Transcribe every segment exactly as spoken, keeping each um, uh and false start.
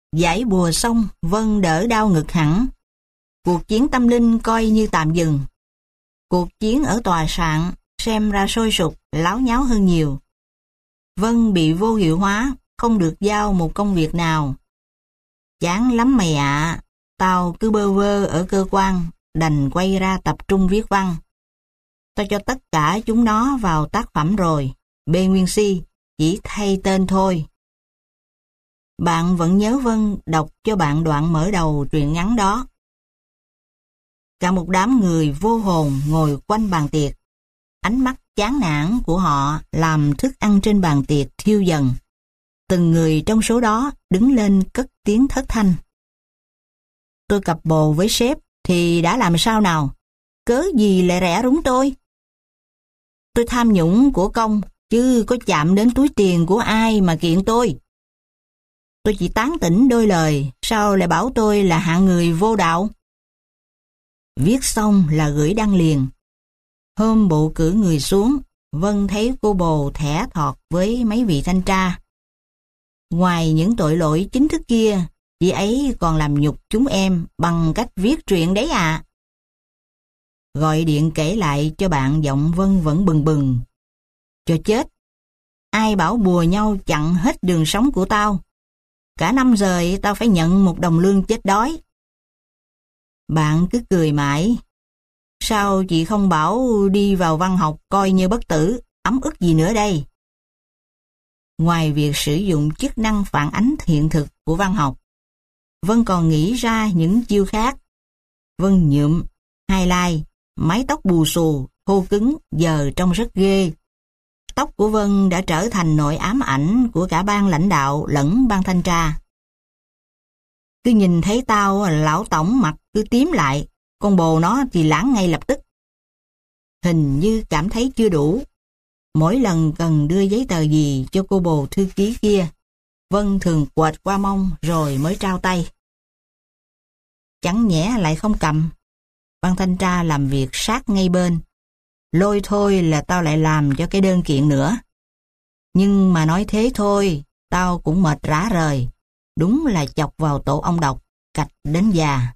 Giải bùa xong, Vân đỡ đau ngực hẳn. Cuộc chiến tâm linh coi như tạm dừng. Cuộc chiến ở tòa soạn xem ra sôi sục, láo nháo hơn nhiều. Vân bị vô hiệu hóa, không được giao một công việc nào. Chán lắm mày ạ, tao cứ bơ vơ ở cơ quan, đành quay ra tập trung viết văn. Tao cho tất cả chúng nó vào tác phẩm rồi, B Nguyên Si, chỉ thay tên thôi. Bạn vẫn nhớ Vân đọc cho bạn đoạn mở đầu truyện ngắn đó. Cả một đám người vô hồn ngồi quanh bàn tiệc. Ánh mắt chán nản của họ làm thức ăn trên bàn tiệc thiêu dần. Từng người trong số đó đứng lên cất tiếng thất thanh. Tôi cặp bồ với sếp thì đã làm sao nào? Cớ gì lại rẻ rúng tôi? Tôi tham nhũng của công, chứ có chạm đến túi tiền của ai mà kiện tôi. Tôi chỉ tán tỉnh đôi lời, sao lại bảo tôi là hạng người vô đạo? Viết xong là gửi đăng liền. Hôm bộ cử người xuống, Vân thấy cô bồ thẻ thọt với mấy vị thanh tra. Ngoài những tội lỗi chính thức kia, chị ấy còn làm nhục chúng em bằng cách viết truyện đấy à. Gọi điện kể lại cho bạn giọng Vân vẫn bừng bừng. Cho chết, ai bảo bùa nhau chặn hết đường sống của tao. Cả năm rồi tao phải nhận một đồng lương chết đói. Bạn cứ cười mãi. Sao chị không bảo đi vào văn học coi như bất tử, ấm ức gì nữa đây? Ngoài việc sử dụng chức năng phản ánh hiện thực của văn học, Vân còn nghĩ ra những chiêu khác. Vân nhuộm, highlight, mái tóc bù xù, thô cứng, giờ trông rất ghê. Tóc của Vân đã trở thành nỗi ám ảnh của cả ban lãnh đạo lẫn ban thanh tra. Cứ nhìn thấy tao, lão tổng mặt cứ tím lại, con bồ nó thì lãng ngay lập tức. Hình như cảm thấy chưa đủ. Mỗi lần cần đưa giấy tờ gì cho cô bồ thư ký kia, Vân thường quệt qua mông rồi mới trao tay. Chẳng nhẽ lại không cầm. Ban thanh tra làm việc sát ngay bên. Lôi thôi là tao lại làm cho cái đơn kiện nữa. Nhưng mà nói thế thôi, tao cũng mệt rã rời. Đúng là chọc vào tổ ong độc, cạch đến già.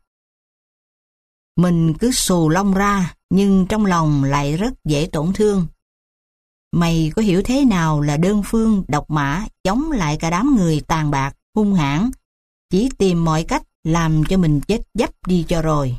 Mình cứ xù lông ra, nhưng trong lòng lại rất dễ tổn thương. Mày có hiểu thế nào là đơn phương độc mã chống lại cả đám người tàn bạc, hung hãn, chỉ tìm mọi cách làm cho mình chết dấp đi cho rồi.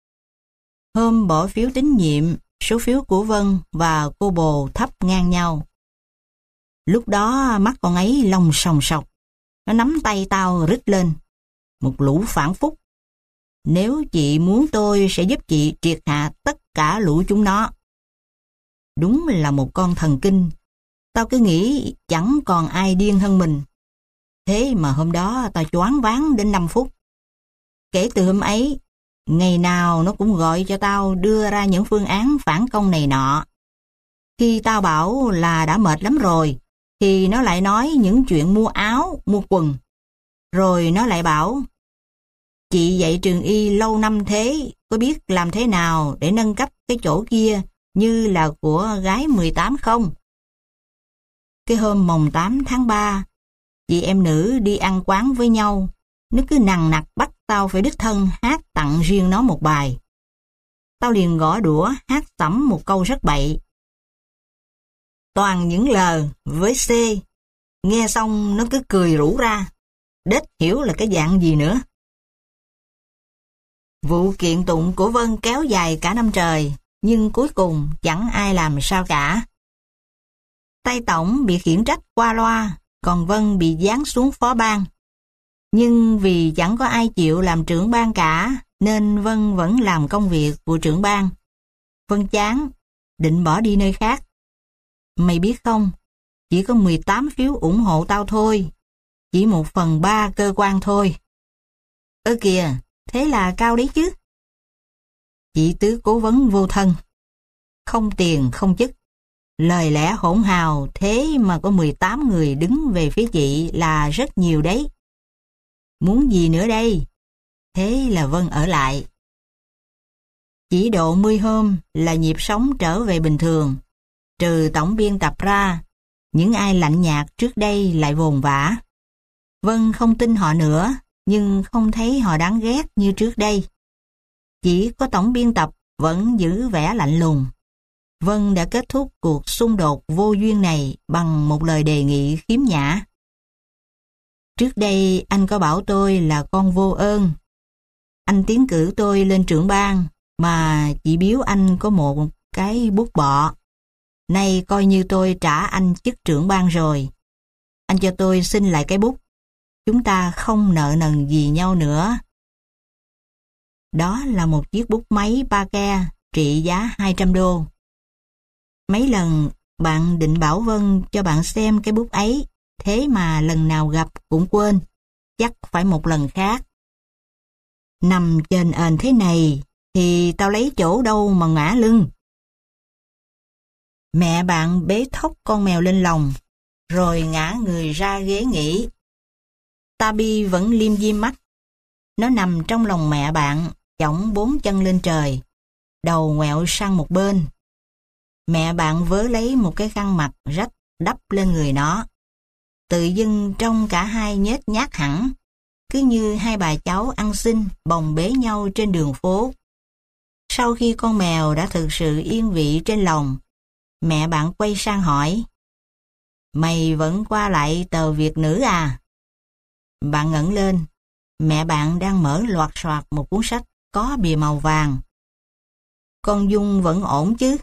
Hôm bỏ phiếu tín nhiệm, số phiếu của Vân và cô bồ thấp ngang nhau. Lúc đó mắt con ấy lông sòng sọc, nó nắm tay tao rít lên. Một lũ phản phúc. Nếu chị muốn tôi sẽ giúp chị triệt hạ tất cả lũ chúng nó. Đúng là một con thần kinh. Tao cứ nghĩ chẳng còn ai điên hơn mình. Thế mà hôm đó tao choáng váng đến năm phút. Kể từ hôm ấy, ngày nào nó cũng gọi cho tao đưa ra những phương án phản công này nọ. Khi tao bảo là đã mệt lắm rồi, thì nó lại nói những chuyện mua áo, mua quần. Rồi nó lại bảo, chị dạy trường y lâu năm thế, có biết làm thế nào để nâng cấp cái chỗ kia như là của gái mười tám không? Cái hôm mồng tám tháng ba, chị em nữ đi ăn quán với nhau, nó cứ nằng nặc bắt tao phải đích thân hát tặng riêng nó một bài. Tao liền gõ đũa hát sẩm một câu rất bậy. Toàn những L với C, nghe xong nó cứ cười rủ ra, đếch hiểu là cái dạng gì nữa. Vụ kiện tụng của Vân kéo dài cả năm trời, nhưng cuối cùng chẳng ai làm sao cả. Tay tổng bị khiển trách qua loa, còn Vân bị giáng xuống phó ban. Nhưng vì chẳng có ai chịu làm trưởng ban cả, nên Vân vẫn làm công việc của trưởng ban. Vân chán, định bỏ đi nơi khác. Mày biết không, chỉ có mười tám phiếu ủng hộ tao thôi, chỉ một phần ba cơ quan thôi. Ơ kìa, thế là cao đấy chứ. Chị tứ cố vấn vô thân, không tiền không chức, lời lẽ hỗn hào, thế mà có mười tám người đứng về phía chị là rất nhiều đấy. Muốn gì nữa đây? Thế là Vân ở lại. Chỉ độ mươi hôm là nhịp sống trở về bình thường. Trừ tổng biên tập ra, những ai lạnh nhạt trước đây lại vồn vã. Vân không tin họ nữa, nhưng không thấy họ đáng ghét như trước đây. Chỉ có tổng biên tập vẫn giữ vẻ lạnh lùng. Vân đã kết thúc cuộc xung đột vô duyên này bằng một lời đề nghị khiếm nhã. Trước đây anh có bảo tôi là con vô ơn. Anh tiến cử tôi lên trưởng ban mà chỉ biếu anh có một cái bút bọ. Nay coi như tôi trả anh chức trưởng ban rồi. Anh cho tôi xin lại cái bút. Chúng ta không nợ nần gì nhau nữa. Đó là một chiếc bút máy Parker trị giá hai trăm đô. Mấy lần bạn định bảo Vân cho bạn xem cái bút ấy, thế mà lần nào gặp cũng quên, chắc phải một lần khác. Nằm trên ền thế này thì tao lấy chỗ đâu mà ngã lưng. Mẹ bạn bế thốc con mèo lên lòng, rồi ngã người ra ghế nghỉ. Tabi vẫn liêm diêm mắt. Nó nằm trong lòng mẹ bạn, chổng bốn chân lên trời, đầu ngoẹo sang một bên. Mẹ bạn vớ lấy một cái khăn mặt rách đắp lên người nó. Tự dưng trông cả hai nhếch nhác hẳn, cứ như hai bà cháu ăn xin bồng bế nhau trên đường phố. Sau khi con mèo đã thực sự yên vị trên lòng, mẹ bạn quay sang hỏi: "Mày vẫn qua lại tờ Việt Nữ à?" Bạn ngẩng lên. Mẹ bạn đang mở loạt soạt một cuốn sách có bìa màu vàng. "Con Dung vẫn ổn chứ?"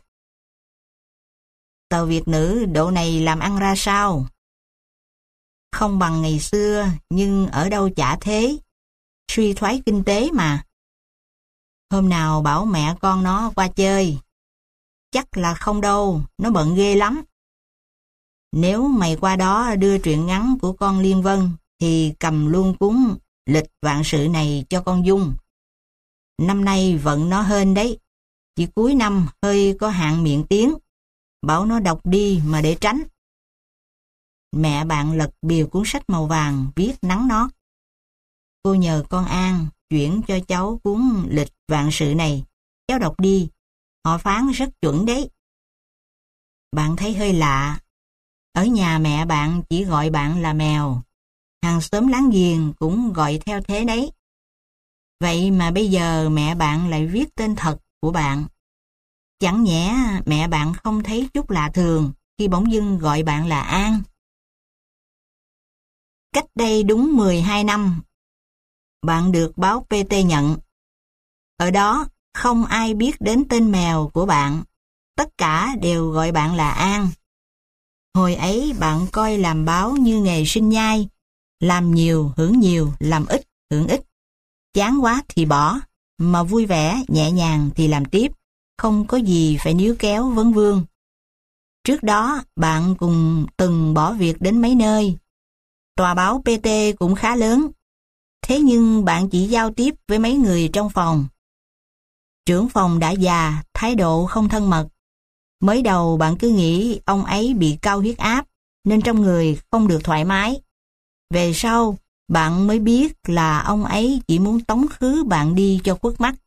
"Tờ Việt Nữ độ này làm ăn ra sao?" "Không bằng ngày xưa, nhưng ở đâu chả thế. Suy thoái kinh tế mà." "Hôm nào bảo mẹ con nó qua chơi." "Chắc là không đâu, nó bận ghê lắm." "Nếu mày qua đó đưa truyện ngắn của con Liên Vân, thì cầm luôn cuốn Lịch vạn sự này cho con Dung. Năm nay vận nó hên đấy, chỉ cuối năm hơi có hạn miệng tiếng. Bảo nó đọc đi mà để tránh." Mẹ bạn lật bìa cuốn sách màu vàng viết nắn nót: "Cô nhờ con An chuyển cho cháu cuốn Lịch vạn sự này, cháu đọc đi, họ phán rất chuẩn đấy." Bạn thấy hơi lạ. Ở nhà mẹ bạn chỉ gọi bạn là mèo, hàng xóm láng giềng cũng gọi theo thế đấy. Vậy mà bây giờ mẹ bạn lại viết tên thật của bạn. Chẳng nhẽ mẹ bạn không thấy chút lạ thường khi bỗng dưng gọi bạn là An? Cách đây đúng mười hai năm, bạn được báo pê tê nhận. Ở đó không ai biết đến tên mèo của bạn, tất cả đều gọi bạn là An. Hồi ấy bạn coi làm báo như nghề sinh nhai, làm nhiều hưởng nhiều, làm ít hưởng ít. Chán quá thì bỏ, mà vui vẻ, nhẹ nhàng thì làm tiếp, không có gì phải níu kéo vấn vương. Trước đó bạn cùng từng bỏ việc đến mấy nơi. Tòa báo pê tê cũng khá lớn, thế nhưng bạn chỉ giao tiếp với mấy người trong phòng. Trưởng phòng đã già, thái độ không thân mật. Mới đầu bạn cứ nghĩ ông ấy bị cao huyết áp, nên trong người không được thoải mái. Về sau, bạn mới biết là ông ấy chỉ muốn tống khứ bạn đi cho khuất mắt.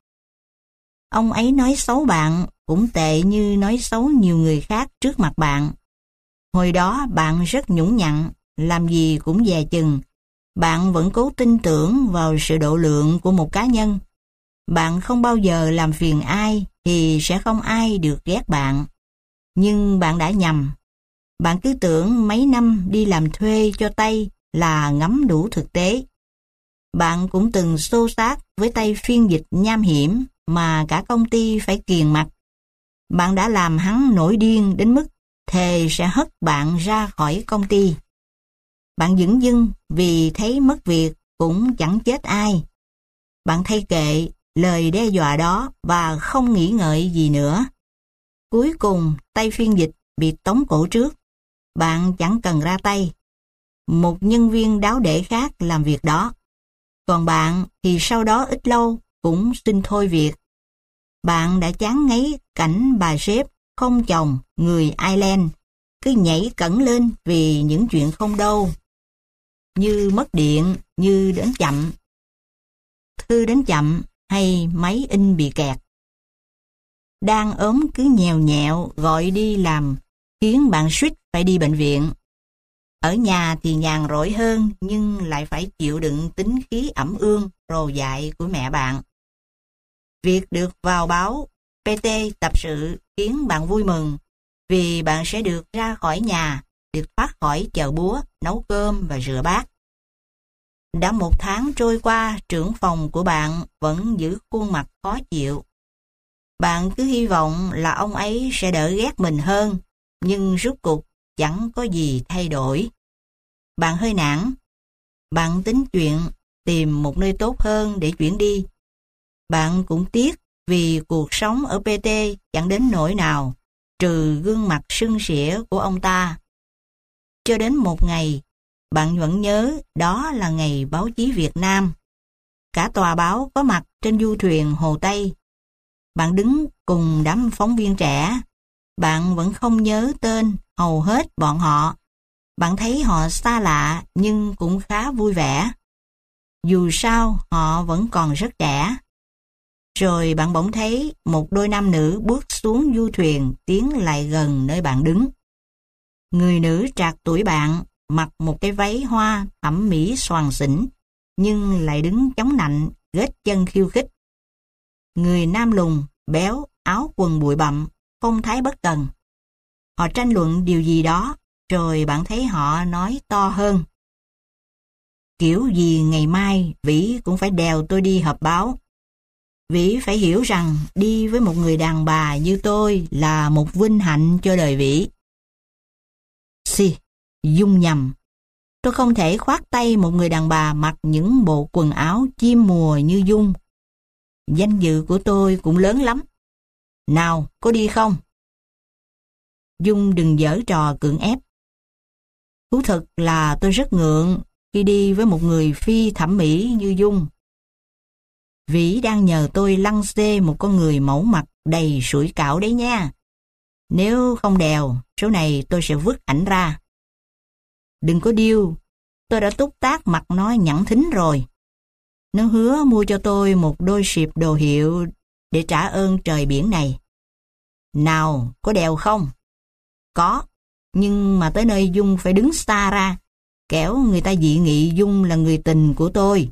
Ông ấy nói xấu bạn cũng tệ như nói xấu nhiều người khác trước mặt bạn. Hồi đó bạn rất nhũng nhặn, làm gì cũng dè chừng. Bạn vẫn cố tin tưởng vào sự độ lượng của một cá nhân. Bạn không bao giờ làm phiền ai thì sẽ không ai được ghét bạn. Nhưng bạn đã nhầm. Bạn cứ tưởng mấy năm đi làm thuê cho Tây là ngắm đủ thực tế. Bạn cũng từng xô xát với tay phiên dịch nham hiểm mà cả công ty phải kiền mặt. Bạn đã làm hắn nổi điên đến mức thề sẽ hất bạn ra khỏi công ty. Bạn dửng dưng vì thấy mất việc cũng chẳng chết ai. Bạn thay kệ lời đe dọa đó và không nghĩ ngợi gì nữa. Cuối cùng tay phiên dịch bị tống cổ trước. Bạn chẳng cần ra tay. Một nhân viên đáo để khác làm việc đó. Còn bạn thì sau đó ít lâu cũng xin thôi việc. Bạn đã chán ngấy cảnh bà sếp không chồng người Ireland cứ nhảy cẫng lên vì những chuyện không đâu. Như mất điện, như đến chậm, thư đến chậm hay máy in bị kẹt. Đang ốm cứ nhèo nhẹo gọi đi làm khiến bạn suýt phải đi bệnh viện. Ở nhà thì nhàn rỗi hơn, nhưng lại phải chịu đựng tính khí ẩm ương, rồ dại của mẹ bạn. Việc được vào báo pê tê tập sự khiến bạn vui mừng, vì bạn sẽ được ra khỏi nhà, được thoát khỏi chợ búa, nấu cơm và rửa bát. Đã một tháng trôi qua, trưởng phòng của bạn vẫn giữ khuôn mặt khó chịu. Bạn cứ hy vọng là ông ấy sẽ đỡ ghét mình hơn, nhưng rốt cuộc chẳng có gì thay đổi. Bạn hơi nản. Bạn tính chuyện tìm một nơi tốt hơn để chuyển đi. Bạn cũng tiếc vì cuộc sống ở pê tê chẳng đến nỗi nào, trừ gương mặt sưng sỉa của ông ta. Cho đến một ngày, bạn vẫn nhớ đó là ngày báo chí Việt Nam. Cả tòa báo có mặt trên du thuyền Hồ Tây. Bạn đứng cùng đám phóng viên trẻ. Bạn vẫn không nhớ tên hầu hết bọn họ. Bạn thấy họ xa lạ nhưng cũng khá vui vẻ. Dù sao họ vẫn còn rất trẻ. Rồi bạn bỗng thấy một đôi nam nữ bước xuống du thuyền tiến lại gần nơi bạn đứng. Người nữ trạc tuổi bạn, mặc một cái váy hoa thẩm mỹ xoàng xỉnh, nhưng lại đứng chống nạnh, ghét chân khiêu khích. Người nam lùn, béo, áo quần bụi bặm, phong thái bất cần. Họ tranh luận điều gì đó, rồi bạn thấy họ nói to hơn. Kiểu gì ngày mai Vĩ cũng phải đèo tôi đi họp báo. Vĩ phải hiểu rằng đi với một người đàn bà như tôi là một vinh hạnh cho đời Vĩ. Xì, Dung nhầm. Tôi không thể khoác tay một người đàn bà mặc những bộ quần áo chim mùa như Dung. Danh dự của tôi cũng lớn lắm. Nào, có đi không? Dung đừng giở trò cưỡng ép. Thú thực là tôi rất ngượng khi đi với một người phi thẩm mỹ như Dung. Vĩ đang nhờ tôi lăng xê một con người mẫu mặt đầy sủi cảo đấy nha. Nếu không đèo, số này tôi sẽ vứt ảnh ra. Đừng có điêu, tôi đã túc tác mặt nó nhẵn thính rồi. Nó hứa mua cho tôi một đôi xịp đồ hiệu để trả ơn trời biển này. Nào, có đèo không? Có, nhưng mà tới nơi Dung phải đứng xa ra, kẻo người ta dị nghị Dung là người tình của tôi.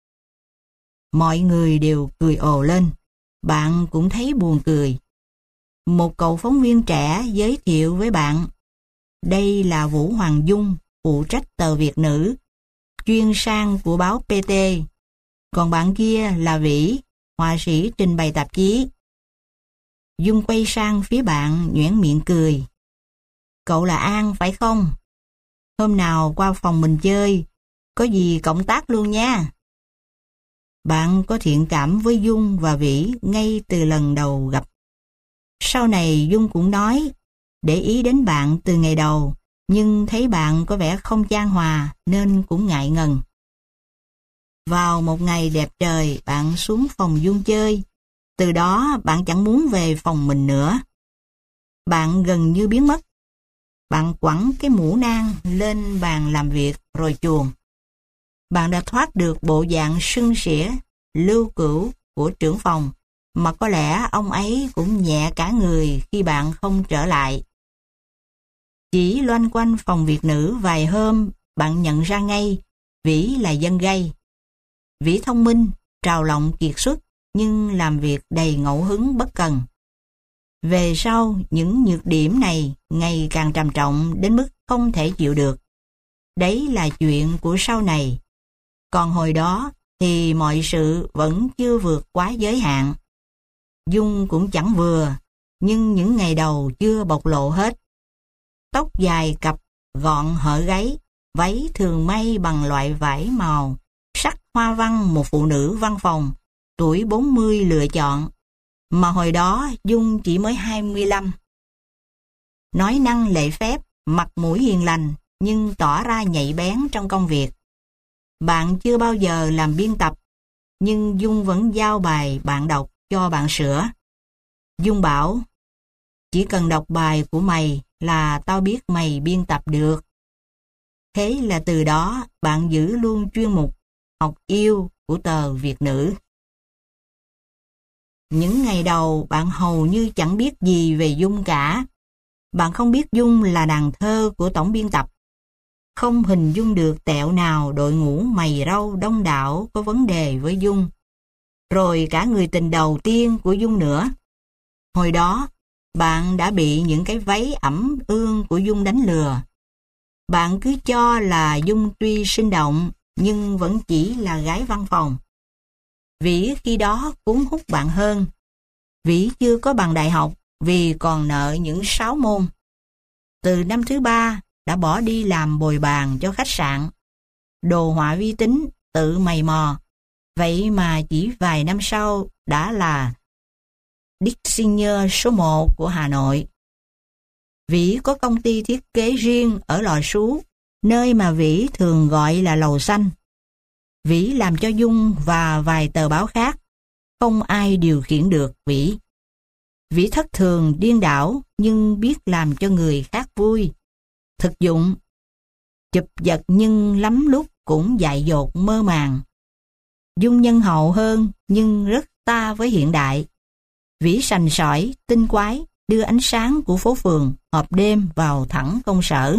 Mọi người đều cười ồ lên, bạn cũng thấy buồn cười. Một cậu phóng viên trẻ giới thiệu với bạn, đây là Vũ Hoàng Dung, phụ trách tờ Việt Nữ, chuyên sang của báo pê tê. Còn bạn kia là Vĩ, họa sĩ trình bày tạp chí. Dung quay sang phía bạn nhoẻn miệng cười. Cậu là An phải không? Hôm nào qua phòng mình chơi, có gì cộng tác luôn nha. Bạn có thiện cảm với Dung và Vĩ ngay từ lần đầu gặp. Sau này Dung cũng nói, để ý đến bạn từ ngày đầu, nhưng thấy bạn có vẻ không chan hòa nên cũng ngại ngần. Vào một ngày đẹp trời, bạn xuống phòng Dung chơi. Từ đó bạn chẳng muốn về phòng mình nữa. Bạn gần như biến mất. Bạn quẳng cái mũ nang lên bàn làm việc rồi chuồn. Bạn đã thoát được bộ dạng sưng sỉa, lưu cữu của trưởng phòng, mà có lẽ ông ấy cũng nhẹ cả người khi bạn không trở lại. Chỉ loanh quanh phòng Việt Nữ vài hôm, bạn nhận ra ngay Vĩ là dân gây. Vĩ thông minh, trào lọng kiệt xuất, nhưng làm việc đầy ngẫu hứng bất cần. Về sau, những nhược điểm này ngày càng trầm trọng đến mức không thể chịu được. Đấy là chuyện của sau này. Còn hồi đó thì mọi sự vẫn chưa vượt quá giới hạn. Dung cũng chẳng vừa, nhưng những ngày đầu chưa bộc lộ hết. Tóc dài cặp, gọn hở gáy, váy thường may bằng loại vải màu, sắc hoa văn một phụ nữ văn phòng, tuổi bốn mươi lựa chọn, mà hồi đó Dung chỉ mới hai mươi lăm. Nói năng lễ phép, mặt mũi hiền lành, nhưng tỏ ra nhạy bén trong công việc. Bạn chưa bao giờ làm biên tập, nhưng Dung vẫn giao bài bạn đọc cho bạn sửa. Dung bảo, chỉ cần đọc bài của mày là tao biết mày biên tập được. Thế là từ đó bạn giữ luôn chuyên mục học yêu của tờ Việt Nữ. Những ngày đầu bạn hầu như chẳng biết gì về Dung cả. Bạn không biết Dung là nàng thơ của tổng biên tập. không hình dung được tẹo nào đội ngũ mày râu đông đảo có vấn đề với Dung. Rồi cả người tình đầu tiên của Dung nữa. Hồi đó, bạn đã bị những cái váy ẩm ương của Dung đánh lừa. Bạn cứ cho là Dung tuy sinh động, nhưng vẫn chỉ là gái văn phòng. Vĩ khi đó cuốn hút bạn hơn. Vĩ chưa có bằng đại học vì còn nợ những sáu môn. Từ năm thứ ba đã bỏ đi làm bồi bàn cho khách sạn. Đồ họa vi tính, tự mày mò. Vậy mà chỉ vài năm sau đã là designer số một của Hà Nội. Vĩ có công ty thiết kế riêng ở Lò Sú, nơi mà Vĩ thường gọi là Lầu Xanh. Vĩ làm cho Dung và vài tờ báo khác. Không ai điều khiển được Vĩ. Vĩ thất thường điên đảo nhưng biết làm cho người khác vui. Thực dụng. Chụp giật nhưng lắm lúc cũng dại dột mơ màng. Dung nhân hậu hơn nhưng rất ta với hiện đại. Vĩ sành sỏi, tinh quái, đưa ánh sáng của phố phường, họp đêm vào thẳng công sở.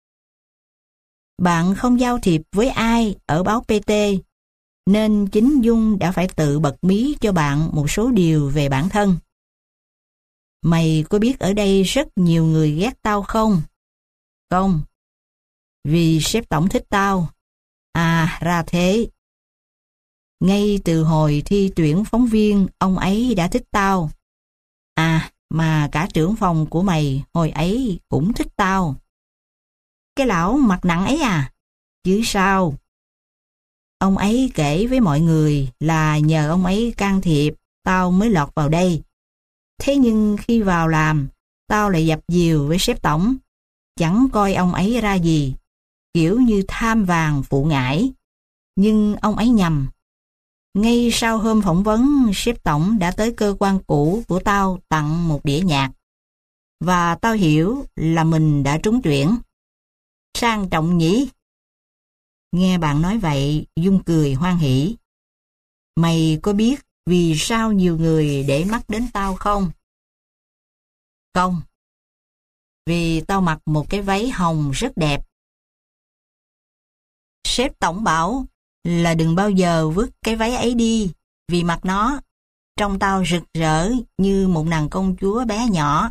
Bạn không giao thiệp với ai ở báo pê tê, nên chính Dung đã phải tự bật mí cho bạn một số điều về bản thân. Mày có biết ở đây rất nhiều người ghét tao không? Không. Vì sếp tổng thích tao. À, ra thế. Ngay từ hồi thi tuyển phóng viên, ông ấy đã thích tao. À, mà cả trưởng phòng của mày hồi ấy cũng thích tao. Cái lão mặt nặng ấy à? Chứ sao? Ông ấy kể với mọi người là nhờ ông ấy can thiệp, tao mới lọt vào đây. Thế nhưng khi vào làm, tao lại dập dìu với sếp tổng. Chẳng coi ông ấy ra gì, kiểu như tham vàng phụ ngải. Nhưng ông ấy nhầm. Ngay sau hôm phỏng vấn, sếp tổng đã tới cơ quan cũ của tao tặng một đĩa nhạc. Và tao hiểu là mình đã trúng tuyển. Sang trọng nhỉ? Nghe bạn nói vậy, Dung cười hoan hỉ. Mày có biết vì sao nhiều người để mắt đến tao không? Không. Vì tao mặc một cái váy hồng rất đẹp. Sếp tổng bảo là đừng bao giờ vứt cái váy ấy đi, vì mặc nó, trông tao rực rỡ như một nàng công chúa bé nhỏ.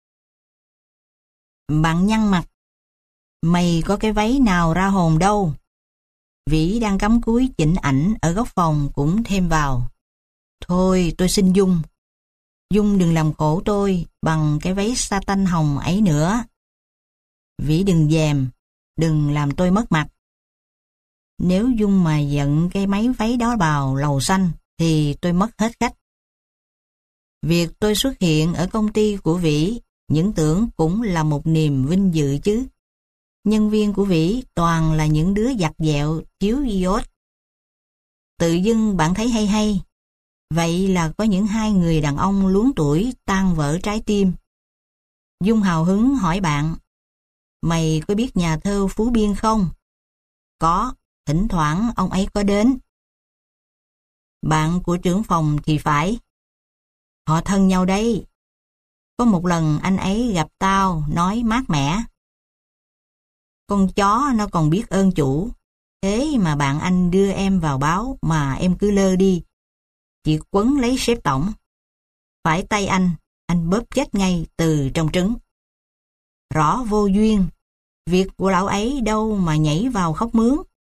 Bạn nhăn mặt. Mày có cái váy nào ra hồn đâu. Vĩ đang cắm cúi chỉnh ảnh ở góc phòng cũng thêm vào. Thôi tôi xin Dung. Dung đừng làm khổ tôi bằng cái váy sa tanh hồng ấy nữa. Vĩ đừng dèm, đừng làm tôi mất mặt. Nếu Dung mà giận cái máy váy đó vào Lầu Xanh thì tôi mất hết khách. Việc tôi xuất hiện ở công ty của Vĩ, những tưởng cũng là một niềm vinh dự chứ. Nhân viên của Vĩ toàn là những đứa giặt dẹo, thiếu iốt. Tự dưng bạn thấy hay hay. Vậy là có những hai người đàn ông luống tuổi tan vỡ trái tim. Dung hào hứng hỏi bạn, mày có biết nhà thơ Phú Biên không? Có, thỉnh thoảng ông ấy có đến. Bạn của trưởng phòng thì phải. Họ thân nhau đấy. Có một lần anh ấy gặp tao nói mát mẻ. Con chó nó còn biết ơn chủ. Thế mà bạn anh đưa em vào báo mà em cứ lơ đi. Chỉ quấn lấy sếp tổng. Phải tay anh, anh bóp chết ngay từ trong trứng. Rõ vô duyên. Việc của lão ấy đâu mà nhảy vào khóc mướn.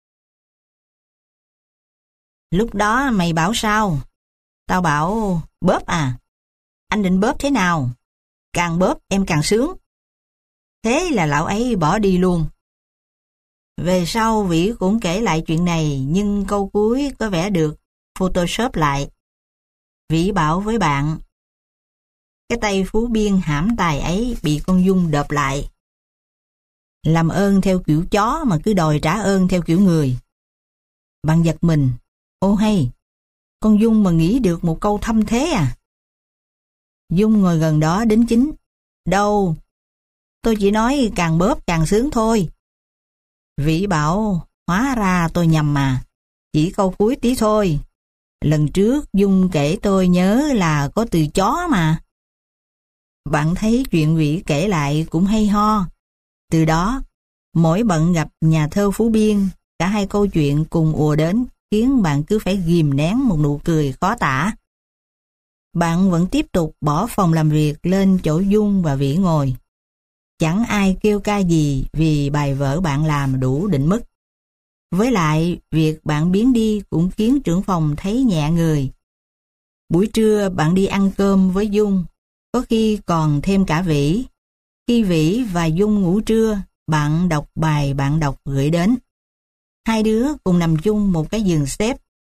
Lúc đó mày bảo sao? Tao bảo bóp à? Anh định bóp thế nào? Càng bóp em càng sướng. Thế là lão ấy bỏ đi luôn. Về sau Vĩ cũng kể lại chuyện này, nhưng câu cuối có vẻ được Photoshop lại. Vĩ bảo với bạn, cái tay Phú Biên hãm tài ấy bị con Dung đợp lại. Làm ơn theo kiểu chó mà cứ đòi trả ơn theo kiểu người. Bạn giật mình, ô hay, con Dung mà nghĩ được một câu thâm thế à? Dung ngồi gần đó đính chính. Đâu, tôi chỉ nói càng bóp càng sướng thôi. Vĩ bảo, hóa ra tôi nhầm mà, chỉ câu cuối tí thôi. Lần trước Dung kể tôi nhớ là có từ chó mà. Bạn thấy chuyện Vĩ kể lại cũng hay ho. Từ đó, Mỗi bận gặp nhà thơ Phú Biên, cả hai câu chuyện cùng ùa đến khiến bạn cứ phải ghìm nén một nụ cười khó tả. Bạn vẫn tiếp tục bỏ phòng làm việc lên chỗ Dung và Vĩ ngồi. Chẳng ai kêu ca gì vì bài vở bạn làm đủ định mức. Với lại, việc bạn biến đi cũng khiến trưởng phòng thấy nhẹ người. Buổi trưa bạn đi ăn cơm với Dung, có khi còn thêm cả Vĩ. Khi Vĩ và Dung ngủ trưa, bạn đọc bài bạn đọc gửi đến. Hai đứa cùng nằm chung một cái giường xếp.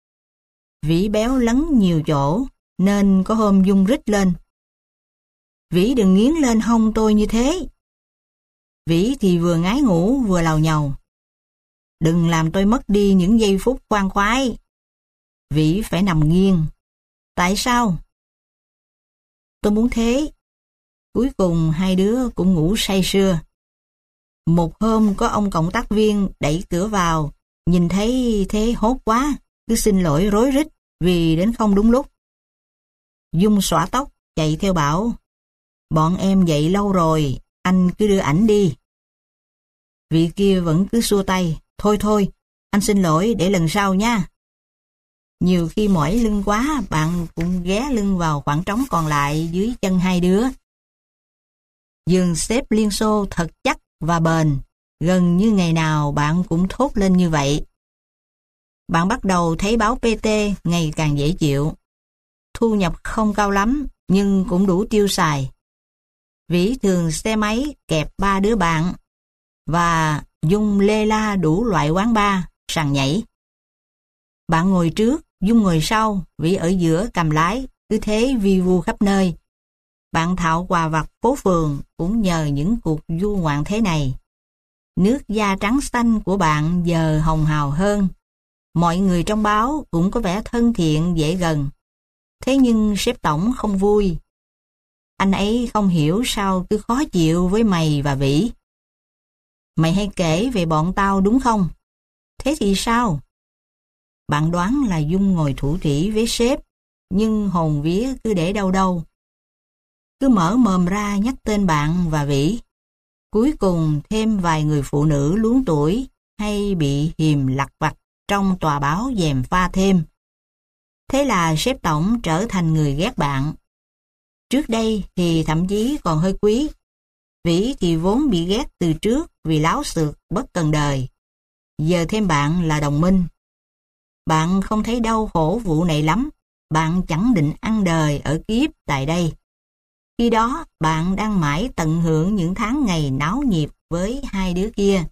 Vĩ béo lấn nhiều chỗ, nên có hôm Dung rít lên: "Vĩ đừng nghiến lên hông tôi như thế." Vĩ thì vừa ngái ngủ vừa lầu nhầu: "Đừng làm tôi mất đi những giây phút khoan khoái." Vĩ phải nằm nghiêng. "Tại sao?" "Tôi muốn thế." Cuối cùng hai đứa cũng ngủ say sưa. Một hôm có ông cộng tác viên đẩy cửa vào, nhìn thấy thế hốt quá, cứ xin lỗi rối rít vì đến không đúng lúc. Dung xõa tóc, chạy theo bảo: "Bọn em dậy lâu rồi, anh cứ đưa ảnh đi." Vị kia vẫn cứ xua tay: "Thôi thôi, anh xin lỗi, để lần sau nha." Nhiều khi mỏi lưng quá, bạn cũng ghé lưng vào khoảng trống còn lại dưới chân hai đứa. Giường xếp Liên Xô thật chắc và bền, gần như ngày nào bạn cũng thốt lên như vậy. Bạn bắt đầu thấy báo pê tê ngày càng dễ chịu. Thu nhập không cao lắm, nhưng cũng đủ tiêu xài. Vĩ thường xe máy kẹp ba đứa bạn, và Dung lê la đủ loại quán bar, sàn nhảy. Bạn ngồi trước, Dung ngồi sau, Vĩ ở giữa cầm lái, cứ thế vi vu khắp nơi. Bạn thạo quà vặt phố phường cũng nhờ những cuộc du ngoạn thế này. Nước da trắng xanh của bạn giờ hồng hào hơn. Mọi người trong báo cũng có vẻ thân thiện dễ gần. Thế nhưng sếp tổng không vui. Anh ấy không hiểu sao cứ khó chịu với mày và Vĩ. "Mày hay kể về bọn tao đúng không? Thế thì sao?" Bạn đoán là Dung ngồi thủ thỉ với sếp, nhưng hồn vía cứ để đâu đâu. Cứ mở mồm ra nhắc tên bạn và Vĩ. Cuối cùng thêm vài người phụ nữ luống tuổi hay bị hiềm lặt vặt trong tòa báo gièm pha thêm. Thế là sếp tổng trở thành người ghét bạn. Trước đây thì thậm chí còn hơi quý. Vĩ thì vốn bị ghét từ trước vì láo xược bất cần đời. Giờ thêm bạn là đồng minh. Bạn không thấy đau khổ vụ này lắm. Bạn chẳng định ăn đời ở kiếp tại đây. Khi đó bạn đang mãi tận hưởng những tháng ngày náo nhiệt với hai đứa kia.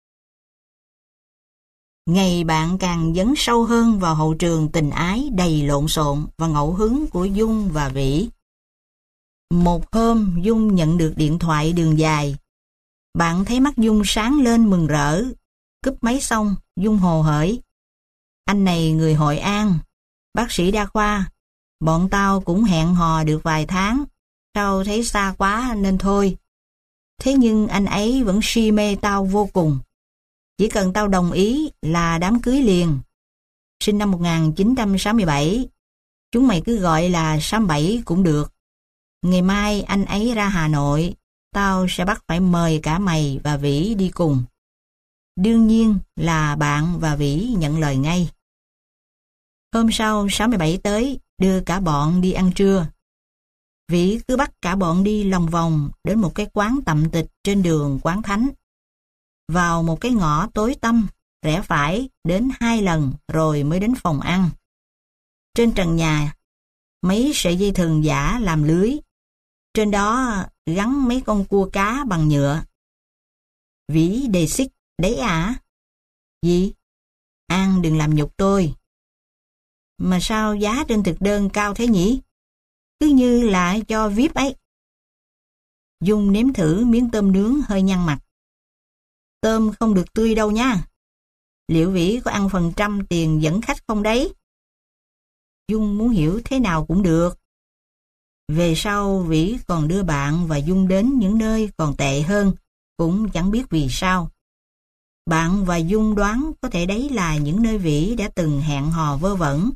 Ngày bạn càng dấn sâu hơn vào hậu trường tình ái đầy lộn xộn và ngẫu hứng của Dung và Vĩ. Một hôm Dung nhận được điện thoại đường dài. Bạn thấy mắt Dung sáng lên mừng rỡ. Cúp máy xong, Dung hồ hởi: "Anh này người Hội An, bác sĩ đa khoa. Bọn tao cũng hẹn hò được vài tháng. Tao thấy xa quá nên thôi. Thế nhưng anh ấy vẫn si mê tao vô cùng. Chỉ cần tao đồng ý là đám cưới liền. Sinh năm một nghìn chín trăm sáu mươi bảy. Chúng mày cứ gọi là sáu mươi bảy cũng được. Ngày mai anh ấy ra Hà Nội, tao sẽ bắt phải mời cả mày và Vĩ đi cùng." Đương nhiên là bạn và Vĩ nhận lời ngay. Hôm sau sáu mươi bảy tới, đưa cả bọn đi ăn trưa. Vĩ cứ bắt cả bọn đi lòng vòng đến một cái quán tạm tịch trên đường Quán Thánh. Vào một cái ngõ tối tăm, rẽ phải đến hai lần rồi mới đến phòng ăn. Trên trần nhà, mấy sợi dây thừng giả làm lưới. Trên đó gắn mấy con cua cá bằng nhựa. Vĩ đề xích: "Đấy à?" "Gì?" "An đừng làm nhục tôi." "Mà sao giá trên thực đơn cao thế nhỉ? Cứ như là cho vi ai pi ấy." Dung nếm thử miếng tôm nướng hơi nhăn mặt. "Tôm không được tươi đâu nha. Liệu Vĩ có ăn phần trăm tiền dẫn khách không đấy?" Dung muốn hiểu thế nào cũng được. Về sau Vĩ còn đưa bạn và Dung đến những nơi còn tệ hơn, cũng chẳng biết vì sao. Bạn và Dung đoán có thể đấy là những nơi Vĩ đã từng hẹn hò vơ vẩn.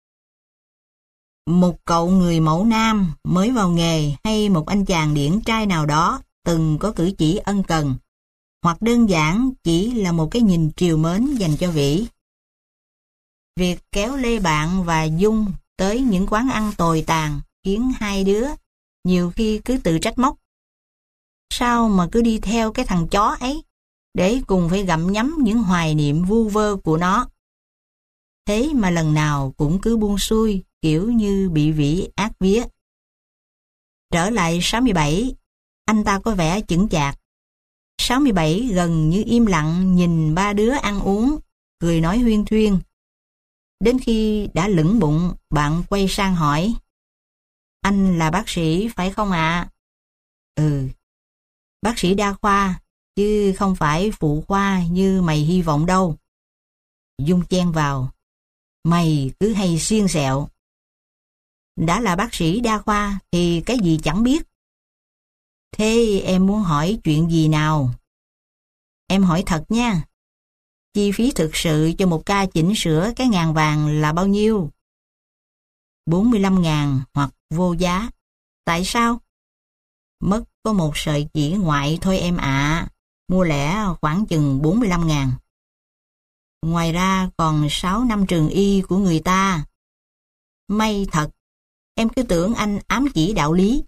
Một cậu người mẫu nam mới vào nghề hay một anh chàng điển trai nào đó từng có cử chỉ ân cần. hoặc đơn giản chỉ là một cái nhìn trìu mến dành cho Vĩ. Việc kéo lê bạn và Dung tới những quán ăn tồi tàn khiến hai đứa nhiều khi cứ tự trách móc. Sao mà cứ đi theo cái thằng chó ấy, để cùng phải gặm nhấm những hoài niệm vu vơ của nó. Thế mà lần nào cũng cứ buông xuôi, kiểu như bị Vĩ ác vía. Trở lại sáu mươi bảy, anh ta có vẻ chững chạc. sáu mươi bảy gần như im lặng nhìn ba đứa ăn uống, cười nói huyên thuyên. Đến khi đã lửng bụng, bạn quay sang hỏi: "Anh là bác sĩ phải không ạ?" "Ừ, bác sĩ đa khoa, chứ không phải phụ khoa như mày hy vọng đâu." Dung chen vào: "Mày cứ hay xiên xẹo. Đã là bác sĩ đa khoa thì cái gì chẳng biết. Thế em muốn hỏi chuyện gì nào?" "Em hỏi thật nha. Chi phí thực sự cho một ca chỉnh sửa cái ngàn vàng là bao nhiêu?" bốn mươi lăm ngàn hoặc vô giá." "Tại sao?" "Mất có một sợi chỉ ngoại thôi em ạ. Mua lẻ khoảng chừng bốn mươi lăm ngàn. Ngoài ra còn sáu năm trường y của người ta." "May thật. Em cứ tưởng anh ám chỉ đạo lý."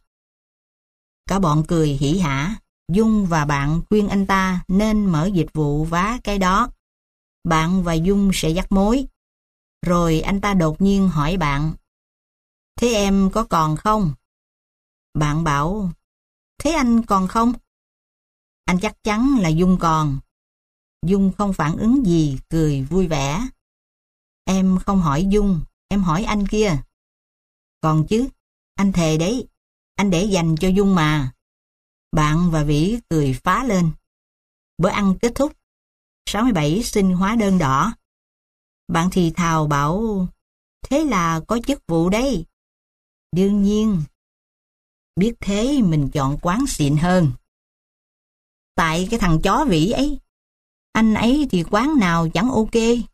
Cả bọn cười hỉ hả. Dung và bạn khuyên anh ta nên mở dịch vụ vá cái đó. Bạn và Dung sẽ dắt mối. Rồi anh ta đột nhiên hỏi bạn: "Thế em có còn không?" Bạn bảo: "Thế anh còn không?" Anh chắc chắn là Dung còn. Dung không phản ứng gì, cười vui vẻ. "Em không hỏi Dung, em hỏi anh kia." "Còn chứ, anh thề đấy, anh để dành cho Dung mà." Bạn và Vĩ cười phá lên. Bữa ăn kết thúc, sáu mươi bảy xin hóa đơn đỏ. Bạn thì thào bảo: "Thế là có chức vụ đấy." "Đương nhiên." Biết thế mình chọn quán xịn hơn. Tại cái thằng chó Vĩ ấy. Anh ấy thì quán nào chẳng ok.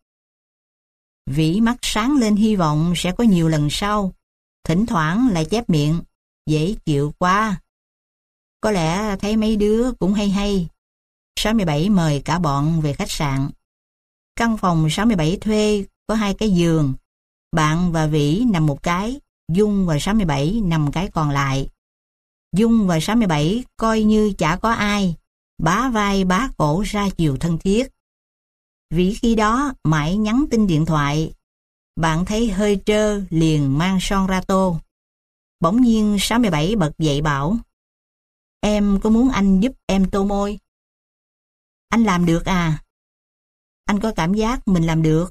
Vĩ mắt sáng lên hy vọng sẽ có nhiều lần sau. Thỉnh thoảng lại chép miệng: "Dễ chịu quá." Có lẽ thấy mấy đứa cũng hay hay. sáu mươi bảy mời cả bọn về khách sạn. Căn phòng sáu mươi bảy thuê có hai cái giường. Bạn và Vĩ nằm một cái, Dung và sáu mươi bảy nằm cái còn lại. Dung và sáu mươi bảy coi như chả có ai, bá vai bá cổ ra chiều thân thiết. Vĩ khi đó mãi nhắn tin điện thoại. Bạn thấy hơi trơ liền mang son ra tô. Bỗng nhiên sáu mươi bảy bật dậy bảo: "Em có muốn anh giúp em tô môi?" "Anh làm được à?" "Anh có cảm giác mình làm được."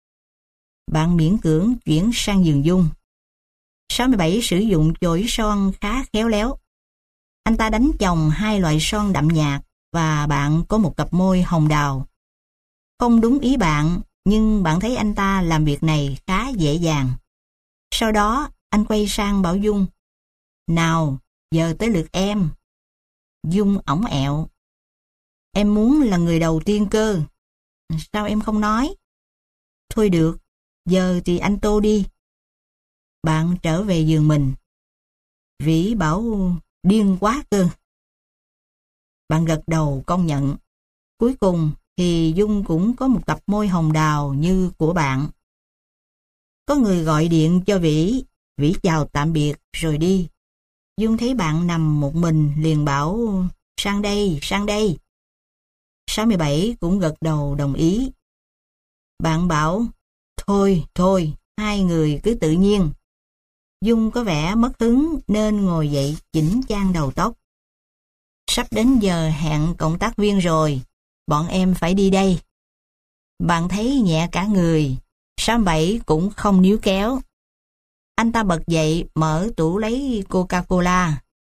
Bạn miễn cưỡng chuyển sang giường Dung. sáu mươi bảy sử dụng chổi son khá khéo léo. Anh ta đánh chồng hai loại son đậm nhạt và bạn có một cặp môi hồng đào. Không đúng ý bạn, nhưng bạn thấy anh ta làm việc này khá dễ dàng. Sau đó anh quay sang bảo Dung: "Nào, giờ tới lượt em." Dung ỏng ẹo: "Em muốn là người đầu tiên cơ." "Sao em không nói?" "Thôi được, giờ thì anh tô đi." Bạn trở về giường mình. Vĩ bảo điên quá cơ. Bạn gật đầu công nhận. Cuối cùng thì Dung cũng có một cặp môi hồng đào như của bạn. Có người gọi điện cho Vĩ. Vĩ chào tạm biệt rồi đi. Dung thấy bạn nằm một mình liền bảo: "Sang đây, sang đây." sáu mươi bảy cũng gật đầu đồng ý. Bạn bảo: "Thôi, thôi, hai người cứ tự nhiên." Dung có vẻ mất hứng nên ngồi dậy chỉnh trang đầu tóc. "Sắp đến giờ hẹn cộng tác viên rồi, bọn em phải đi đây." Bạn thấy nhẹ cả người. sáu mươi bảy cũng không níu kéo. Anh ta bật dậy mở tủ lấy Coca-Cola.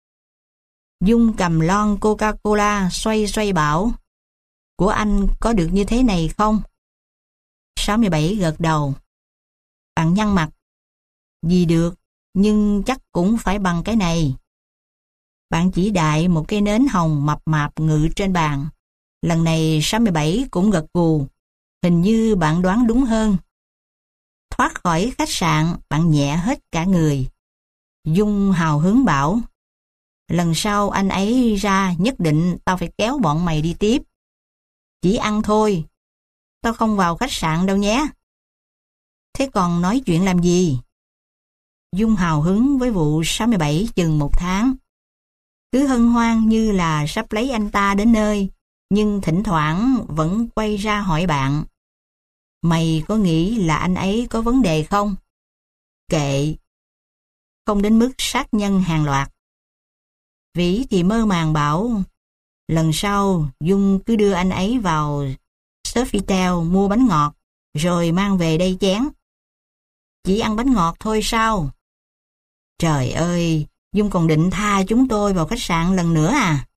Dung cầm lon Coca-Cola xoay xoay bảo: "Của anh có được như thế này không?" sáu mươi bảy gật đầu. Bạn nhăn mặt: "Gì được, nhưng chắc cũng phải bằng cái này." Bạn chỉ đại một cây nến hồng mập mạp ngự trên bàn. Lần này sáu mươi bảy cũng gật gù. Hình như bạn đoán đúng hơn. Thoát khỏi khách sạn, bạn nhẹ hết cả người. Dung hào hứng bảo: "Lần sau anh ấy ra nhất định tao phải kéo bọn mày đi tiếp." Chỉ ăn thôi. Tao không vào khách sạn đâu nhé. Thế còn nói chuyện làm gì? Dung hào hứng với vụ sáu mươi bảy chừng một tháng. Cứ hân hoan như là sắp lấy anh ta đến nơi, nhưng thỉnh thoảng vẫn quay ra hỏi bạn. Mày có nghĩ là anh ấy có vấn đề không? Kệ. Không đến mức sát nhân hàng loạt. Vĩ thì mơ màng bảo, lần sau Dung cứ đưa anh ấy vào Sofitel mua bánh ngọt, rồi mang về đây chén. Chỉ ăn bánh ngọt thôi sao? Trời ơi, Dung còn định tha chúng tôi vào khách sạn lần nữa à?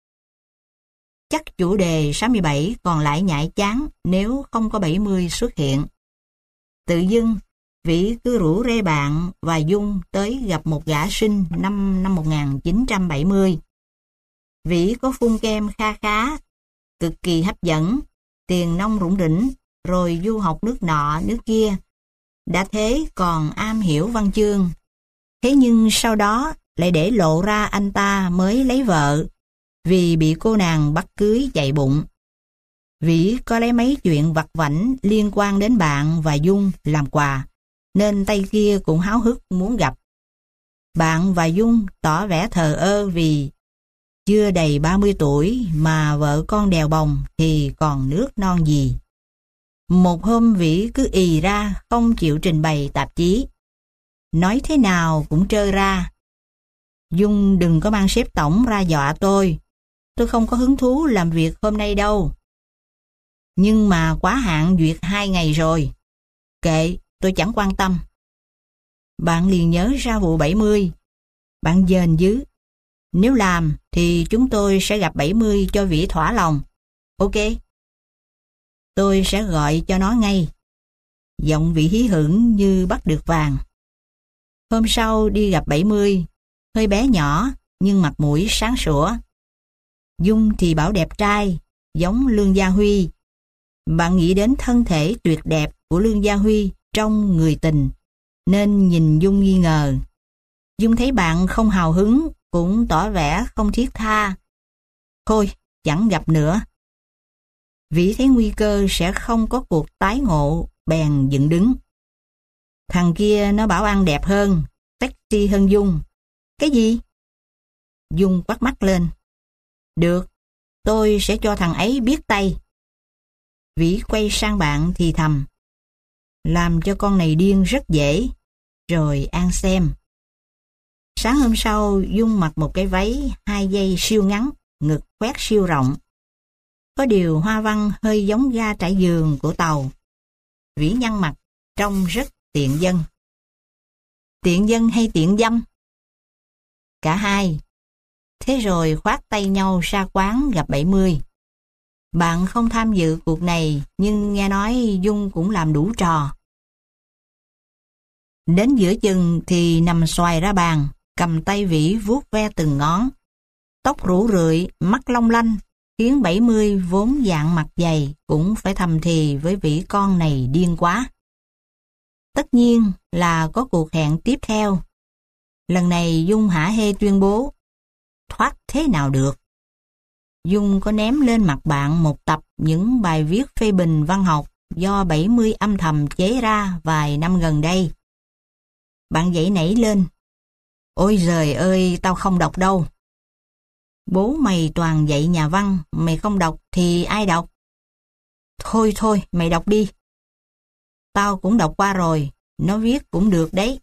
Chắc chủ đề sáu mươi bảy còn lại nhại chán nếu không có bảy mươi xuất hiện. Tự dưng, Vĩ cứ rủ rê bạn và Dung tới gặp một gã sinh năm năm một nghìn chín trăm bảy mươi. Vĩ có phun kem kha khá, cực kỳ hấp dẫn, tiền nong rủng rỉnh, rồi du học nước nọ nước kia. Đã thế còn am hiểu văn chương. Thế nhưng sau đó lại để lộ ra anh ta mới lấy vợ, vì bị cô nàng bắt cưới chạy bụng. Vĩ có lấy mấy chuyện vặt vãnh liên quan đến bạn và Dung làm quà, nên tay kia cũng háo hức muốn gặp. Bạn và Dung tỏ vẻ thờ ơ vì chưa đầy ba mươi tuổi mà vợ con đèo bồng thì còn nước non gì. Một hôm Vĩ cứ ì ra không chịu trình bày tạp chí. Nói thế nào cũng trơ ra. Dung đừng có mang sếp tổng ra dọa tôi. Tôi không có hứng thú làm việc hôm nay đâu. Nhưng mà quá hạn duyệt hai ngày rồi. Kệ, tôi chẳng quan tâm. Bạn liền nhớ ra vụ bảy mươi. Bạn dền dứ. Nếu làm thì chúng tôi sẽ gặp bảy mươi cho Vĩ thỏa lòng. Ok. Tôi sẽ gọi cho nó ngay. Giọng Vĩ hí hửng như bắt được vàng. Hôm sau đi gặp bảy mươi, hơi bé nhỏ nhưng mặt mũi sáng sủa. Dung thì bảo đẹp trai, giống Lương Gia Huy. Bạn nghĩ đến thân thể tuyệt đẹp của Lương Gia Huy trong Người Tình, nên nhìn Dung nghi ngờ. Dung thấy bạn không hào hứng, cũng tỏ vẻ không thiết tha. Thôi, chẳng gặp nữa. Vĩ thấy nguy cơ sẽ không có cuộc tái ngộ, bèn dựng đứng. Thằng kia nó bảo ăn đẹp hơn, sexy hơn Dung. Cái gì? Dung quắt mắt lên. Được, tôi sẽ cho thằng ấy biết tay. Vĩ quay sang bạn thì thầm. Làm cho con này điên rất dễ, rồi ăn xem. Sáng hôm sau, Dung mặc một cái váy hai dây siêu ngắn, ngực khoét siêu rộng. Có điều hoa văn hơi giống ga trải giường của tàu. Vĩ nhăn mặt, trông rất tiện dân. Tiện dân hay tiện dâm? Cả hai. Thế rồi khoác tay nhau ra quán gặp bảy mươi. Bạn không tham dự cuộc này, nhưng nghe nói Dung cũng làm đủ trò. Đến giữa chừng thì nằm xoài ra bàn, cầm tay Vĩ vuốt ve từng ngón. Tóc rủ rượi, mắt long lanh, khiến bảy mươi vốn dạng mặt dày cũng phải thầm thì với Vĩ con này điên quá. Tất nhiên là có cuộc hẹn tiếp theo. Lần này Dung hả hê tuyên bố, thoát thế nào được. Dung có ném lên mặt bạn một tập những bài viết phê bình văn học do bảy mươi âm thầm chế ra vài năm gần đây. Bạn dậy nảy lên. Ôi giời ơi, tao không đọc đâu. Bố mày toàn dạy nhà văn, mày không đọc thì ai đọc? Thôi thôi, mày đọc đi. Tao cũng đọc qua rồi, nó viết cũng được đấy.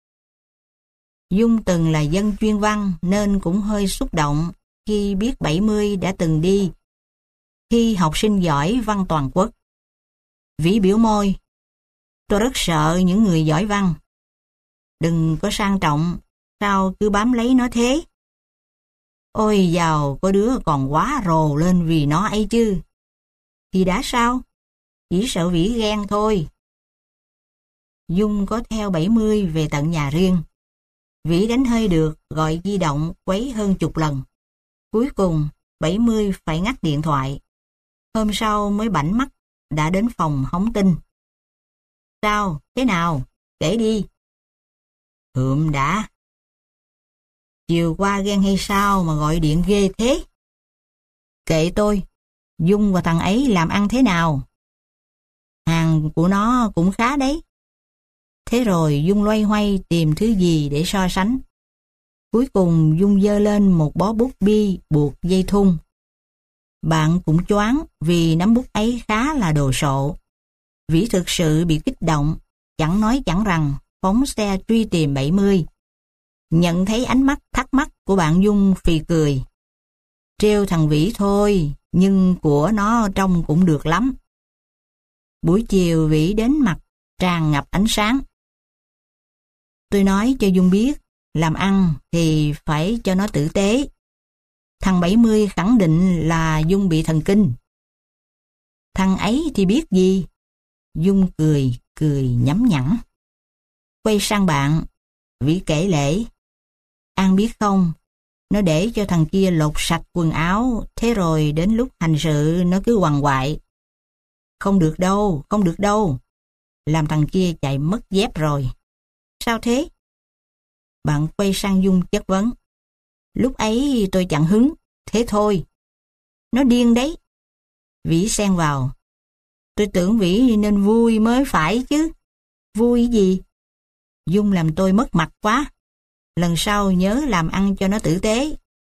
Dung từng là dân chuyên văn nên cũng hơi xúc động khi biết bảy mươi đã từng đi thi học sinh giỏi văn toàn quốc. Vĩ biểu môi. Tôi rất sợ những người giỏi văn. Đừng có sang trọng, sao cứ bám lấy nó thế? Ôi dào, có đứa còn quá rồ lên vì nó ấy chứ. Thì đã sao? Chỉ sợ Vĩ ghen thôi. Dung có theo bảy mươi về tận nhà riêng. Vĩ đánh hơi được, gọi di động quấy hơn chục lần. Cuối cùng, bảy mươi phải ngắt điện thoại. Hôm sau mới bảnh mắt, đã đến phòng hóng tin. Sao? Thế nào? Kể đi. Hượm đã. Chiều qua ghen hay sao mà gọi điện ghê thế? Kệ tôi. Dung và thằng ấy làm ăn thế nào? Hàng của nó cũng khá đấy. Thế rồi Dung loay hoay tìm thứ gì để so sánh. Cuối cùng Dung giơ lên một bó bút bi buộc dây thun. Bạn cũng choáng vì nắm bút ấy khá là đồ sộ. Vĩ thực sự bị kích động, chẳng nói chẳng rằng, phóng xe truy tìm bảy mươi. Nhận thấy ánh mắt thắc mắc của bạn Dung phì cười. Trêu thằng Vĩ thôi, nhưng của nó trông cũng được lắm. Buổi chiều Vĩ đến mặt tràn ngập ánh sáng. Tôi nói cho Dung biết, làm ăn thì phải cho nó tử tế. Thằng bảy mươi khẳng định là Dung bị thần kinh. Thằng ấy thì biết gì? Dung cười, cười nhắm nhẵn. Quay sang bạn, Vĩ kể lể. An biết không, nó để cho thằng kia lột sạch quần áo, thế rồi đến lúc hành sự nó cứ quằn quại. Không được đâu, không được đâu. Làm thằng kia chạy mất dép rồi. Sao thế? Bạn quay sang Dung chất vấn. Lúc ấy tôi chẳng hứng, thế thôi. Nó điên đấy. Vĩ xen vào. Tôi tưởng Vĩ nên vui mới phải chứ. Vui gì? Dung làm tôi mất mặt quá. Lần sau nhớ làm ăn cho nó tử tế.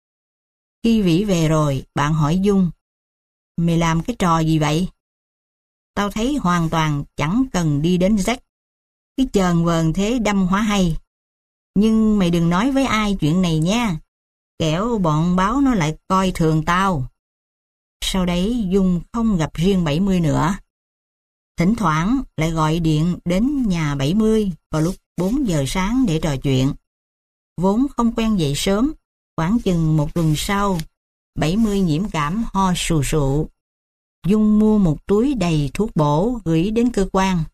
Khi Vĩ về rồi, bạn hỏi Dung. Mày làm cái trò gì vậy? Tao thấy hoàn toàn chẳng cần đi đến rách. Cái chờn vờn thế đâm hóa hay. Nhưng mày đừng nói với ai chuyện này nha. Kẻo bọn báo nó lại coi thường tao. Sau đấy Dung không gặp riêng bảy mươi nữa. Thỉnh thoảng lại gọi điện đến nhà bảy mươi vào lúc bốn giờ sáng để trò chuyện. Vốn không quen dậy sớm, khoảng chừng một tuần sau, bảy mươi nhiễm cảm ho sù sụ. Dung mua một túi đầy thuốc bổ gửi đến cơ quan.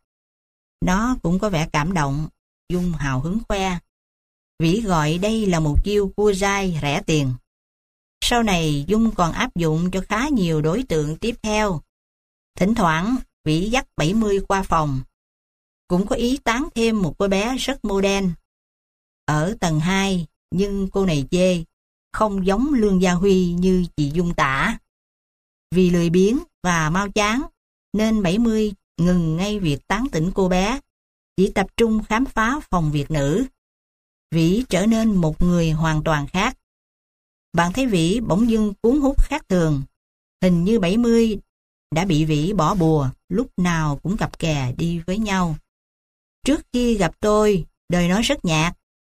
Nó cũng có vẻ cảm động, Dung hào hứng khoe. Vĩ gọi đây là một chiêu cua dai rẻ tiền. Sau này Dung còn áp dụng cho khá nhiều đối tượng tiếp theo. Thỉnh thoảng Vĩ dắt bảy mươi qua phòng. Cũng có ý tán thêm một cô bé rất modern. Ở tầng hai, nhưng cô này chê, không giống Lương Gia Huy như chị Dung tả. Vì lười biếng và mau chán, nên bảy mươi ngừng ngay việc tán tỉnh cô bé, chỉ tập trung khám phá phòng Việt nữ. Vĩ trở nên một người hoàn toàn khác. Bạn thấy Vĩ bỗng dưng cuốn hút khác thường. Hình như bảy mươi đã bị Vĩ bỏ bùa, lúc nào cũng cặp kè đi với nhau. Trước khi gặp tôi, đời nó rất nhạt.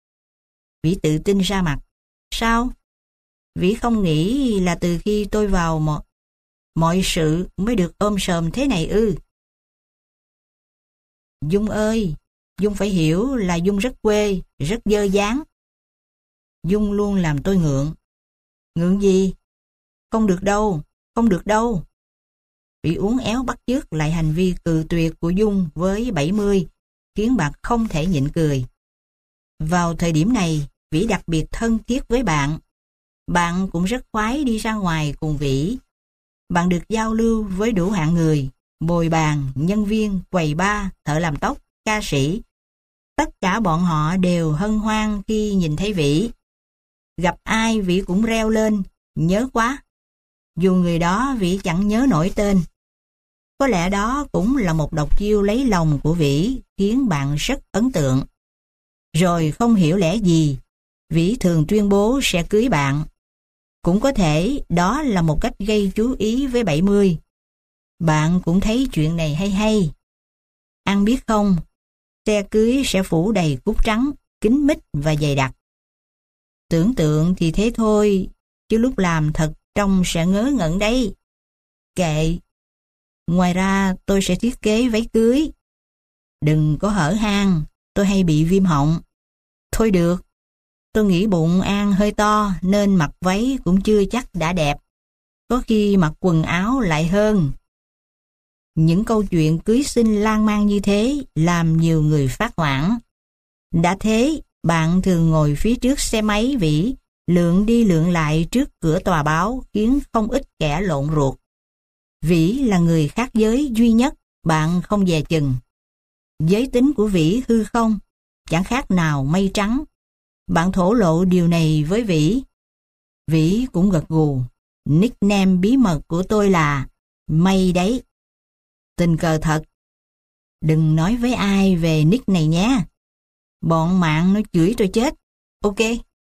Vĩ tự tin ra mặt. Sao? Vĩ không nghĩ là từ khi tôi vào mọi, mọi sự mới được ôm sòm thế này ư. Dung ơi, Dung phải hiểu là Dung rất quê, rất dơ dáng. Dung luôn làm tôi ngượng. Ngượng gì? Không được đâu, không được đâu. Vĩ uốn éo bắt chước lại hành vi cự tuyệt của Dung với bảy mươi, khiến bạn không thể nhịn cười. Vào thời điểm này, Vĩ đặc biệt thân thiết với bạn. Bạn cũng rất khoái đi ra ngoài cùng Vĩ. Bạn được giao lưu với đủ hạng người, bồi bàn, nhân viên, quầy bar, thợ làm tóc, ca sĩ. Tất cả bọn họ đều hân hoan khi nhìn thấy Vĩ. Gặp ai Vĩ cũng reo lên, nhớ quá. Dù người đó Vĩ chẳng nhớ nổi tên. Có lẽ đó cũng là một độc chiêu lấy lòng của Vĩ, khiến bạn rất ấn tượng. Rồi không hiểu lẽ gì, Vĩ thường tuyên bố sẽ cưới bạn. Cũng có thể đó là một cách gây chú ý với bảy mươi. Bạn cũng thấy chuyện này hay hay. An biết không, xe cưới sẽ phủ đầy cúc trắng, kín mít và dày đặc. Tưởng tượng thì thế thôi, chứ lúc làm thật trông sẽ ngớ ngẩn đấy. Kệ. Ngoài ra tôi sẽ thiết kế váy cưới. Đừng có hở hang, tôi hay bị viêm họng. Thôi được, tôi nghĩ bụng An hơi to nên mặc váy cũng chưa chắc đã đẹp. Có khi mặc quần áo lại hơn. Những câu chuyện cưới xin lan man như thế làm nhiều người phát hoảng. Đã thế, bạn thường ngồi phía trước xe máy Vĩ, lượn đi lượn lại trước cửa tòa báo khiến không ít kẻ lộn ruột. Vĩ là người khác giới duy nhất bạn không dè chừng. Giới tính của Vĩ hư không, chẳng khác nào mây trắng. Bạn thổ lộ điều này với Vĩ. Vĩ cũng gật gù. Nickname bí mật của tôi là Mây đấy. Tình cờ thật. Đừng nói với ai về nick này nhé. Bọn mạng nó chửi tôi chết. Ok.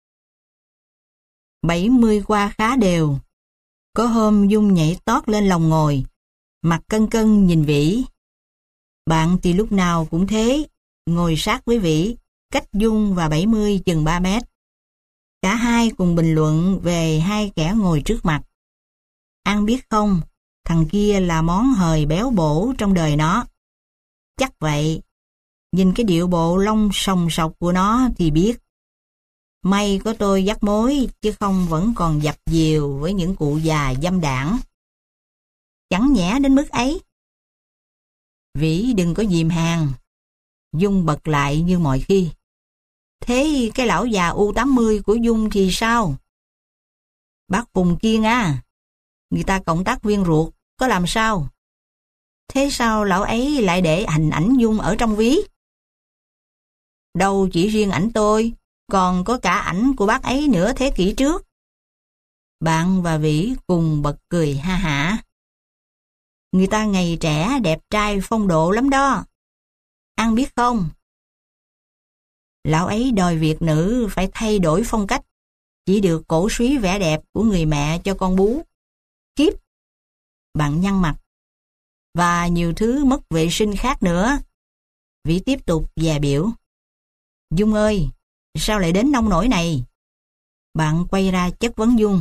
bảy mươi qua khá đều. Có hôm Dung nhảy tót lên lòng ngồi, mặt cân cân nhìn Vĩ. Bạn thì lúc nào cũng thế, ngồi sát với Vĩ, cách Dung và bảy mươi chừng ba mét. Cả hai cùng bình luận về hai kẻ ngồi trước mặt. An biết không, thằng kia là món hời béo bổ trong đời nó. Chắc vậy, nhìn cái điệu bộ lông sòng sọc của nó thì biết. May có tôi dắt mối, chứ không vẫn còn dập dìu với những cụ già dâm đảng. Chẳng nhẽ đến mức ấy. Vĩ đừng có dìm hàng. Dung bật lại như mọi khi. Thế cái lão già u tám mươi của Dung thì sao? Bác Phùng Kiên à, người ta cộng tác viên ruột, có làm sao? Thế sao lão ấy lại để hình ảnh Dung ở trong ví? Đâu chỉ riêng ảnh tôi, còn có cả ảnh của bác ấy nữa thế kỷ trước. Bạn và Vĩ cùng bật cười ha hả. Người ta ngày trẻ đẹp trai phong độ lắm đó. An biết không? Lão ấy đòi Việt nữ phải thay đổi phong cách, chỉ được cổ súy vẻ đẹp của người mẹ cho con bú. Kiếp! Bạn nhăn mặt. Và nhiều thứ mất vệ sinh khác nữa. Vĩ tiếp tục dè biểu. Dung ơi, sao lại đến nông nổi này? Bạn quay ra chất vấn Dung.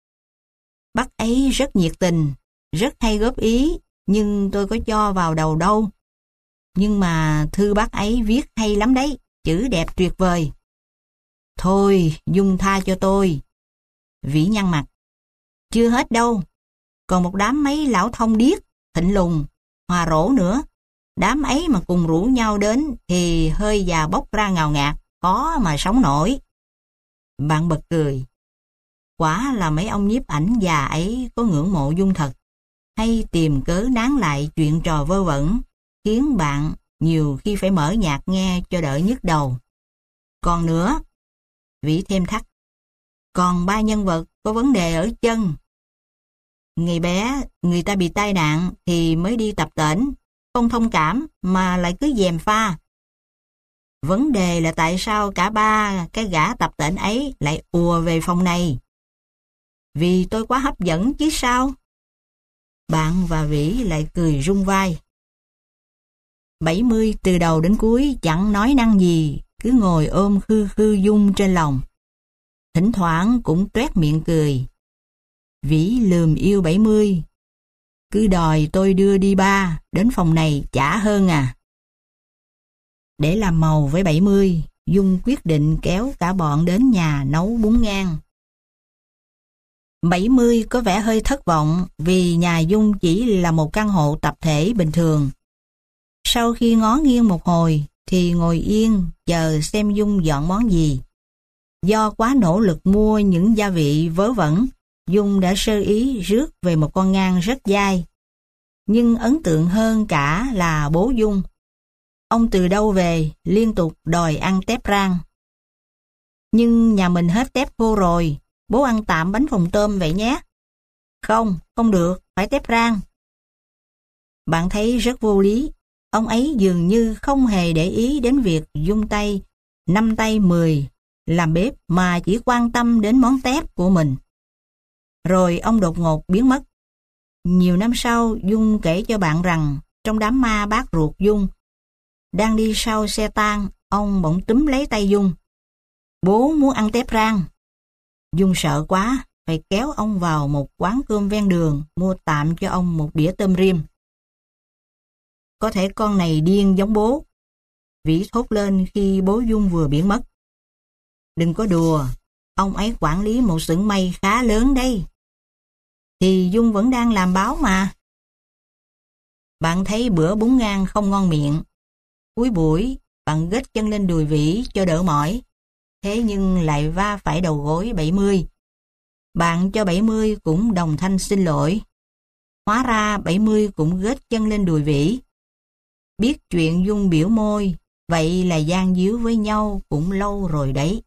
Bác ấy rất nhiệt tình, rất hay góp ý, nhưng tôi có cho vào đầu đâu. Nhưng mà thư bác ấy viết hay lắm đấy, chữ đẹp tuyệt vời. Thôi, Dung tha cho tôi. Vĩ nhăn mặt. Chưa hết đâu, còn một đám mấy lão thông điếc, thịnh lùng, hòa rỗ nữa. Đám ấy mà cùng rủ nhau đến thì hơi già bốc ra ngào ngạt, khó mà sống nổi. Bạn bật cười. Quả là mấy ông nhiếp ảnh già ấy có ngưỡng mộ Dung thật, hay tìm cớ nán lại chuyện trò vơ vẩn, khiến bạn nhiều khi phải mở nhạc nghe cho đỡ nhức đầu. Còn nữa, Vĩ thêm thắt, còn ba nhân vật có vấn đề ở chân. Ngày bé, người ta bị tai nạn thì mới đi tập tễnh, không thông cảm mà lại cứ gièm pha. Vấn đề là tại sao cả ba cái gã tập tễnh ấy lại ùa về phòng này? Vì tôi quá hấp dẫn chứ sao? Bạn và Vĩ lại cười rung vai. bảy mươi từ đầu đến cuối chẳng nói năng gì, cứ ngồi ôm khư khư Dung trên lòng. Thỉnh thoảng cũng toét miệng cười. Vĩ lườm yêu bảy mươi. Cứ đòi tôi đưa đi ba, đến phòng này chả hơn à. Để làm màu với bảy mươi, Dung quyết định kéo cả bọn đến nhà nấu bún ngang. bảy mươi có vẻ hơi thất vọng vì nhà Dung chỉ là một căn hộ tập thể bình thường. Sau khi ngó nghiêng một hồi thì ngồi yên chờ xem Dung dọn món gì. Do quá nỗ lực mua những gia vị vớ vẩn, Dung đã sơ ý rước về một con ngan rất dai. Nhưng ấn tượng hơn cả là bố Dung. Ông từ đâu về liên tục đòi ăn tép rang. Nhưng nhà mình hết tép khô rồi, bố ăn tạm bánh phồng tôm vậy nhé. Không, không được, phải tép rang. Bạn thấy rất vô lý. Ông ấy dường như không hề để ý đến việc Dung tay, năm tay mười, làm bếp mà chỉ quan tâm đến món tép của mình. Rồi ông đột ngột biến mất. Nhiều năm sau, Dung kể cho bạn rằng trong đám ma bác ruột Dung, đang đi sau xe tang, ông bỗng túm lấy tay Dung. Bố muốn ăn tép rang. Dung sợ quá, phải kéo ông vào một quán cơm ven đường, mua tạm cho ông một đĩa tôm rim. Có thể con này điên giống bố. Vĩ thốt lên khi bố Dung vừa biến mất. Đừng có đùa, ông ấy quản lý một xưởng may khá lớn đây. Thì Dung vẫn đang làm báo mà. Bạn thấy bữa bún ngan không ngon miệng. Cuối buổi, bạn gết chân lên đùi Vĩ cho đỡ mỏi. Thế nhưng lại va phải đầu gối bảy mươi. Bạn cho bảy mươi cũng đồng thanh xin lỗi. Hóa ra bảy mươi cũng gết chân lên đùi Vĩ. Biết chuyện Dung biểu môi, vậy là gian díu với nhau cũng lâu rồi đấy.